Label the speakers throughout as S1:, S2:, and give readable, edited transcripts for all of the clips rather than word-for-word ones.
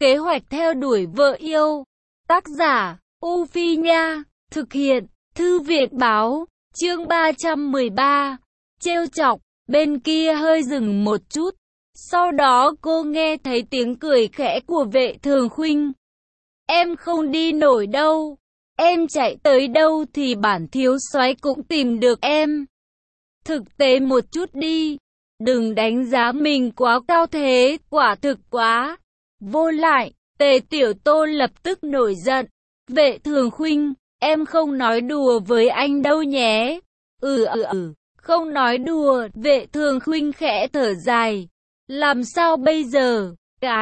S1: Kế hoạch theo đuổi vợ yêu. Tác giả, U Phi Nha. Thực hiện, Thư viện Báo. Chương 313. Trêu chọc. Bên kia hơi dừng một chút. Sau đó cô nghe thấy tiếng cười khẽ của Vệ Thường Khuynh. Em không đi nổi đâu. Em chạy tới đâu thì bản thiếu soái cũng tìm được em. Thực tế một chút đi. Đừng đánh giá mình quá cao thế, quả thực quá. Vô lại, Tề Tiểu Tô lập tức nổi giận. Vệ Thường Khuynh, em không nói đùa với anh đâu nhé. Không nói đùa, Vệ Thường Khuynh khẽ thở dài. Làm sao bây giờ?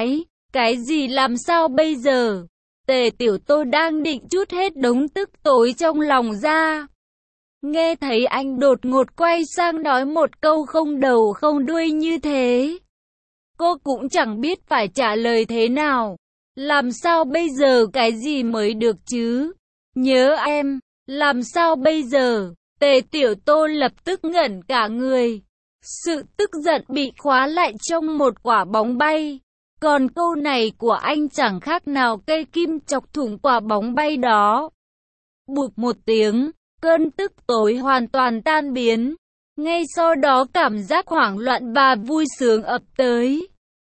S1: Cái gì làm sao bây giờ? Tề Tiểu Tô đang định trút hết đống tức tối trong lòng ra. Nghe thấy anh đột ngột quay sang nói một câu không đầu không đuôi như thế. Cô cũng chẳng biết phải trả lời thế nào. Làm sao bây giờ cái gì mới được chứ? Nhớ em, làm sao bây giờ? Tề Tiểu Tô lập tức ngẩn cả người. Sự tức giận bị khóa lại trong một quả bóng bay. Còn câu này của anh chẳng khác nào cây kim chọc thủng quả bóng bay đó. Bụp một tiếng, cơn tức tối hoàn toàn tan biến. Ngay sau đó cảm giác hoảng loạn và vui sướng ập tới.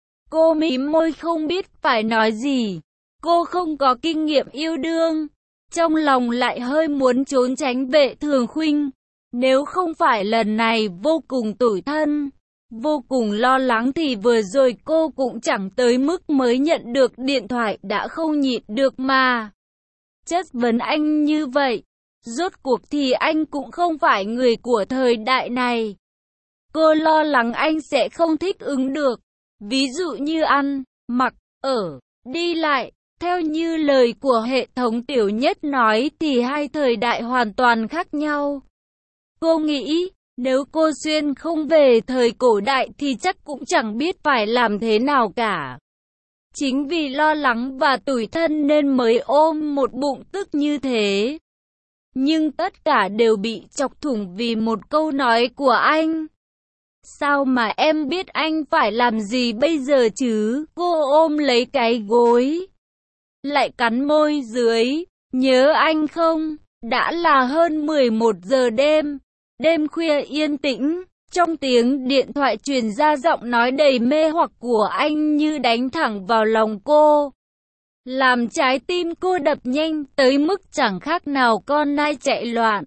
S1: Cô mím môi không biết phải nói gì. Cô không có kinh nghiệm yêu đương. Trong lòng lại hơi muốn trốn tránh Vệ Thường Khuynh. Nếu không phải lần này vô cùng tủi thân, vô cùng lo lắng thì vừa rồi cô cũng chẳng tới mức mới nhận được điện thoại đã không nhịn được mà chất vấn anh như vậy. Rốt cuộc thì anh cũng không phải người của thời đại này. Cô lo lắng anh sẽ không thích ứng được. Ví dụ như ăn, mặc, ở, đi lại. Theo như lời của hệ thống Tiểu Nhất nói thì hai thời đại hoàn toàn khác nhau. Cô nghĩ, nếu cô xuyên không về thời cổ đại thì chắc cũng chẳng biết phải làm thế nào cả. Chính vì lo lắng và tủi thân nên mới ôm một bụng tức như thế. Nhưng tất cả đều bị chọc thủng vì một câu nói của anh. Sao mà em biết anh phải làm gì bây giờ chứ? Cô ôm lấy cái gối, lại cắn môi dưới. Nhớ anh không? Đã là hơn 11 giờ đêm. Đêm khuya yên tĩnh, trong tiếng điện thoại truyền ra giọng nói đầy mê hoặc của anh như đánh thẳng vào lòng cô. Làm trái tim cô đập nhanh tới mức chẳng khác nào con nai chạy loạn.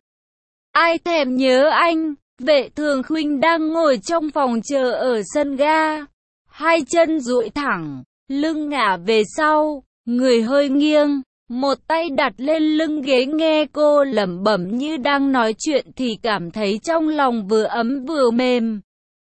S1: Ai thèm nhớ anh? Vệ Thường Khuynh đang ngồi trong phòng chờ ở sân ga. Hai chân duỗi thẳng, lưng ngả về sau, người hơi nghiêng. Một tay đặt lên lưng ghế nghe cô lẩm bẩm như đang nói chuyện thì cảm thấy trong lòng vừa ấm vừa mềm.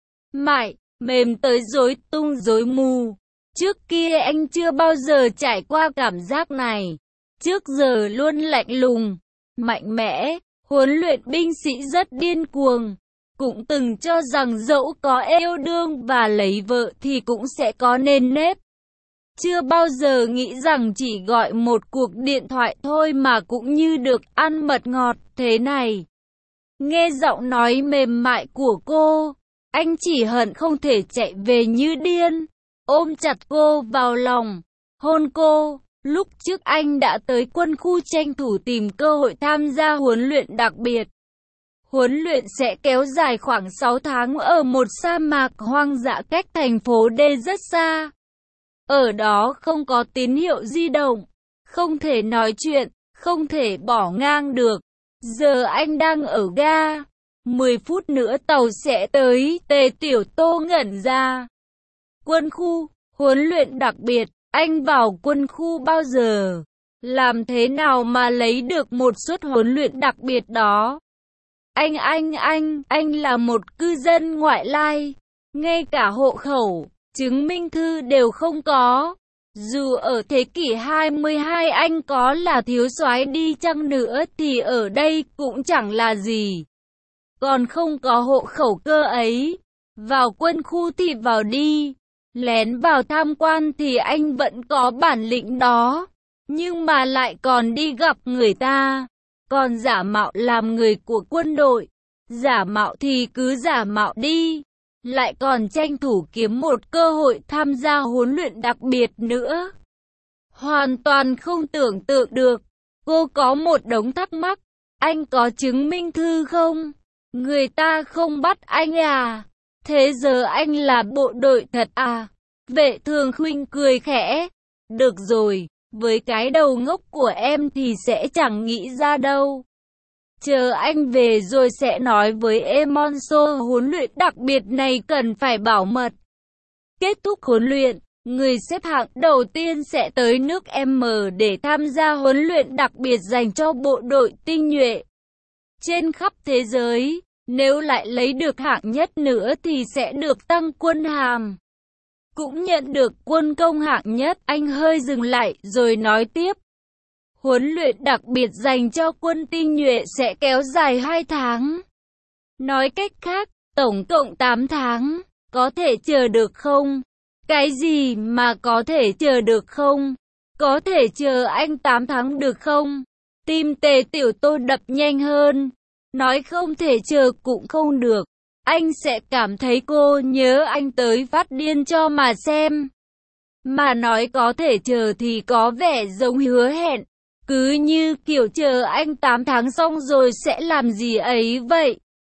S1: Mềm tới rối tung rối mù. Trước kia anh chưa bao giờ trải qua cảm giác này. Trước giờ luôn lạnh lùng, mạnh mẽ, huấn luyện binh sĩ rất điên cuồng. Cũng từng cho rằng dẫu có yêu đương và lấy vợ thì cũng sẽ có nền nếp. Chưa bao giờ nghĩ rằng chỉ gọi một cuộc điện thoại thôi mà cũng như được ăn mật ngọt thế này. Nghe giọng nói mềm mại của cô, anh chỉ hận không thể chạy về như điên, ôm chặt cô vào lòng, hôn cô. Lúc trước anh đã tới quân khu tranh thủ tìm cơ hội tham gia huấn luyện đặc biệt. Huấn luyện sẽ kéo dài khoảng 6 tháng ở một sa mạc hoang dã cách thành phố D rất xa. Ở đó không có tín hiệu di động, không thể nói chuyện, không thể bỏ ngang được. Giờ anh đang ở ga, 10 phút nữa tàu sẽ tới. Tề Tiểu Tô ngẩn ra. Quân khu, huấn luyện đặc biệt, anh vào quân khu bao giờ? Làm thế nào mà lấy được một suất huấn luyện đặc biệt đó? Anh là một cư dân ngoại lai, ngay cả hộ khẩu, chứng minh thư đều không có. Dù ở thế kỷ 22 anh có là thiếu soái đi chăng nữa thì ở đây cũng chẳng là gì. Còn không có hộ khẩu cơ ấy. Vào quân khu thì vào đi. Lén vào tham quan thì anh vẫn có bản lĩnh đó. Nhưng mà lại còn đi gặp người ta. Còn giả mạo làm người của quân đội. Giả mạo thì cứ giả mạo đi. Lại còn tranh thủ kiếm một cơ hội tham gia huấn luyện đặc biệt nữa. hoàn toàn không tưởng tượng được. Cô có một đống thắc mắc. Anh có chứng minh thư không? Người ta không bắt anh à? Thế giờ anh là bộ đội thật à? Vệ Thường Khuynh cười khẽ. Được rồi, với cái đầu ngốc của em thì sẽ chẳng nghĩ ra đâu. Chờ anh về rồi sẽ nói với em Monso huấn luyện đặc biệt này cần phải bảo mật. Kết thúc huấn luyện, người xếp hạng đầu tiên sẽ tới nước M để tham gia huấn luyện đặc biệt dành cho bộ đội tinh nhuệ. Trên khắp thế giới, nếu lại lấy được hạng nhất nữa thì sẽ được tăng quân hàm. Cũng nhận được quân công hạng nhất. Anh hơi dừng lại rồi nói tiếp. Huấn luyện đặc biệt dành cho quân tinh nhuệ sẽ kéo dài 2 tháng. Nói cách khác, tổng cộng 8 tháng. Có thể chờ được không? Cái gì mà có thể chờ được không? Có thể chờ anh 8 tháng được không? Tim Tề Tiểu Tô đập nhanh hơn. Nói không thể chờ cũng không được. Anh sẽ cảm thấy cô nhớ anh tới phát điên cho mà xem. Mà nói có thể chờ thì có vẻ giống hứa hẹn. Cứ như kiểu chờ anh 8 tháng xong rồi sẽ làm gì ấy vậy.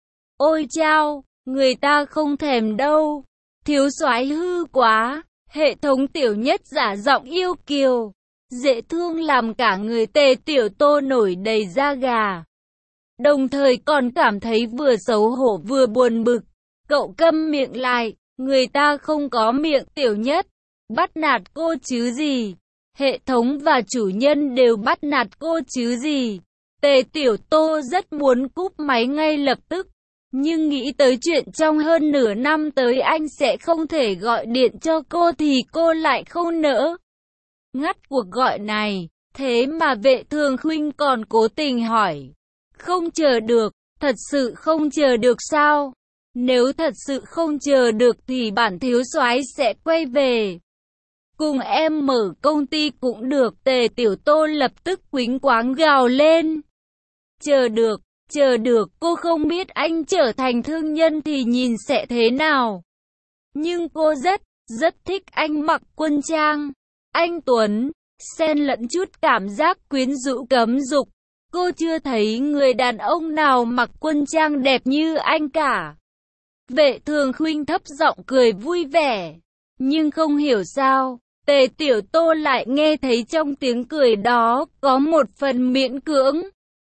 S1: Ôi chao, người ta không thèm đâu. Thiếu soái hư quá. Hệ thống Tiểu Nhất giả giọng yêu kiều. Dễ thương làm cả người Tề Tiểu Tô nổi đầy da gà. Đồng thời còn cảm thấy vừa xấu hổ vừa buồn bực. Cậu câm miệng lại, người ta không có miệng Tiểu Nhất. Bắt nạt cô chứ gì. Hệ thống và chủ nhân đều bắt nạt cô chứ gì. Tề Tiểu Tô rất muốn cúp máy ngay lập tức. Nhưng nghĩ tới chuyện trong hơn nửa năm tới anh sẽ không thể gọi điện cho cô thì cô lại không nỡ ngắt cuộc gọi này. Thế mà Vệ Thường Khuynh còn cố tình hỏi. Không chờ được, thật sự không chờ được sao? Nếu thật sự không chờ được thì bản thiếu soái sẽ quay về. Cùng em mở công ty cũng được. Tề Tiểu Tô lập tức quýnh quáng gào lên. Chờ được, cô không biết anh trở thành thương nhân thì nhìn sẽ thế nào. Nhưng cô rất thích anh mặc quân trang. Anh Tuấn, xen lẫn chút cảm giác quyến rũ cấm dục. Cô chưa thấy người đàn ông nào mặc quân trang đẹp như anh cả. Vệ Thường Khuynh thấp giọng cười vui vẻ. Nhưng không hiểu sao, Tề Tiểu Tô lại nghe thấy trong tiếng cười đó có một phần miễn cưỡng.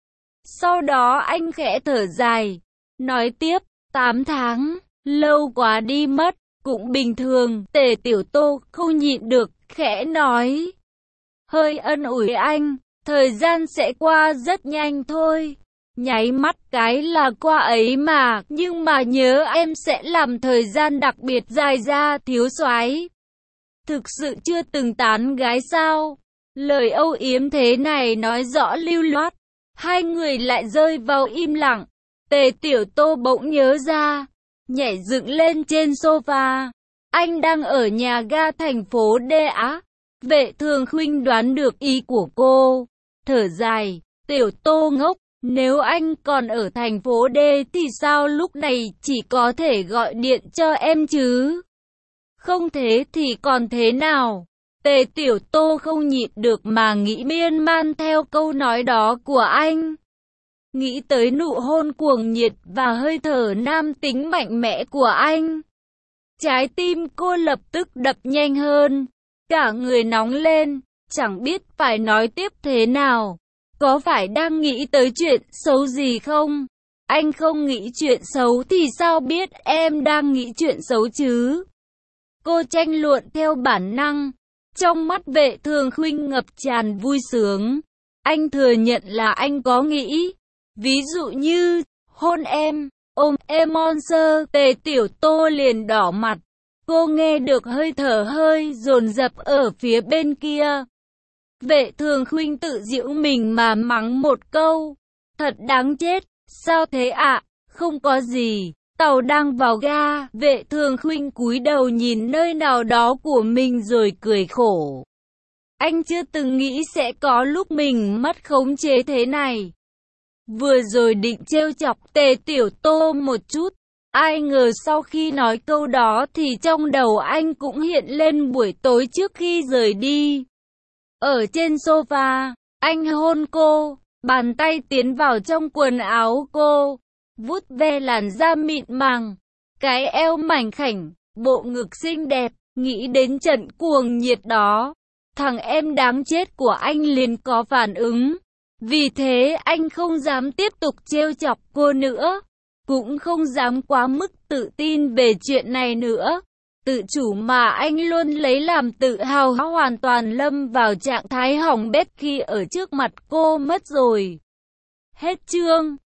S1: Sau đó anh khẽ thở dài, nói tiếp, 8 tháng, lâu quá đi mất, cũng bình thường. Tề Tiểu Tô không nhịn được, khẽ nói. Hơi ân ủi anh, thời gian sẽ qua rất nhanh thôi. Nháy mắt cái là qua ấy mà, nhưng mà nhớ em sẽ làm thời gian đặc biệt dài ra thiếu soái. Thực sự chưa từng tán gái sao? Lời âu yếm thế này nói rõ lưu loát. Hai người lại rơi vào im lặng. Tề Tiểu Tô bỗng nhớ ra, nhảy dựng lên trên sofa. Anh đang ở nhà ga thành phố D á. Vệ Thường Khuynh đoán được ý của cô. Thở dài, Tiểu Tô ngốc, nếu anh còn ở thành phố D thì sao lúc này chỉ có thể gọi điện cho em chứ? Không thế thì còn thế nào? Tề Tiểu Tô không nhịn được mà nghĩ miên man theo câu nói đó của anh. Nghĩ tới nụ hôn cuồng nhiệt và hơi thở nam tính mạnh mẽ của anh. Trái tim cô lập tức đập nhanh hơn. Cả người nóng lên, chẳng biết phải nói tiếp thế nào. Có phải đang nghĩ tới chuyện xấu gì không? Anh không nghĩ chuyện xấu thì sao biết em đang nghĩ chuyện xấu chứ? Cô tranh luận theo bản năng. Trong mắt Vệ Thường Khuynh ngập tràn vui sướng. Anh thừa nhận là anh có nghĩ. Ví dụ như, hôn em, ôm em monster. Tề Tiểu Tô liền đỏ mặt. Cô nghe được hơi thở hơi dồn dập ở phía bên kia. Vệ Thường Khuynh tự giễu mình mà mắng một câu. Thật đáng chết, sao thế ạ? Không có gì. Tàu đang vào ga, Vệ Thường Khuynh cúi đầu nhìn nơi nào đó của mình rồi cười khổ. Anh chưa từng nghĩ sẽ có lúc mình mất khống chế thế này. Vừa rồi định trêu chọc Tề Tiểu Tô một chút, ai ngờ sau khi nói câu đó thì trong đầu anh cũng hiện lên buổi tối trước khi rời đi. Ở trên sofa, anh hôn cô, bàn tay tiến vào trong quần áo cô, vuốt ve làn da mịn màng, cái eo mảnh khảnh, bộ ngực xinh đẹp, nghĩ đến trận cuồng nhiệt đó. Thằng em đáng chết của anh liền có phản ứng. Vì thế anh không dám tiếp tục trêu chọc cô nữa, cũng không dám quá mức tự tin về chuyện này nữa. Tự chủ mà anh luôn lấy làm tự hào hoàn toàn lâm vào trạng thái hỏng bét khi ở trước mặt cô mất rồi. Hết chương.